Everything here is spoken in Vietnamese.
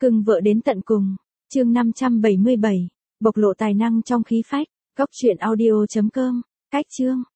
Cưng vợ đến tận cùng. Chương 577. Bộc lộ tài năng trong khí phách. Cốc truyện audio.com. Cách chương.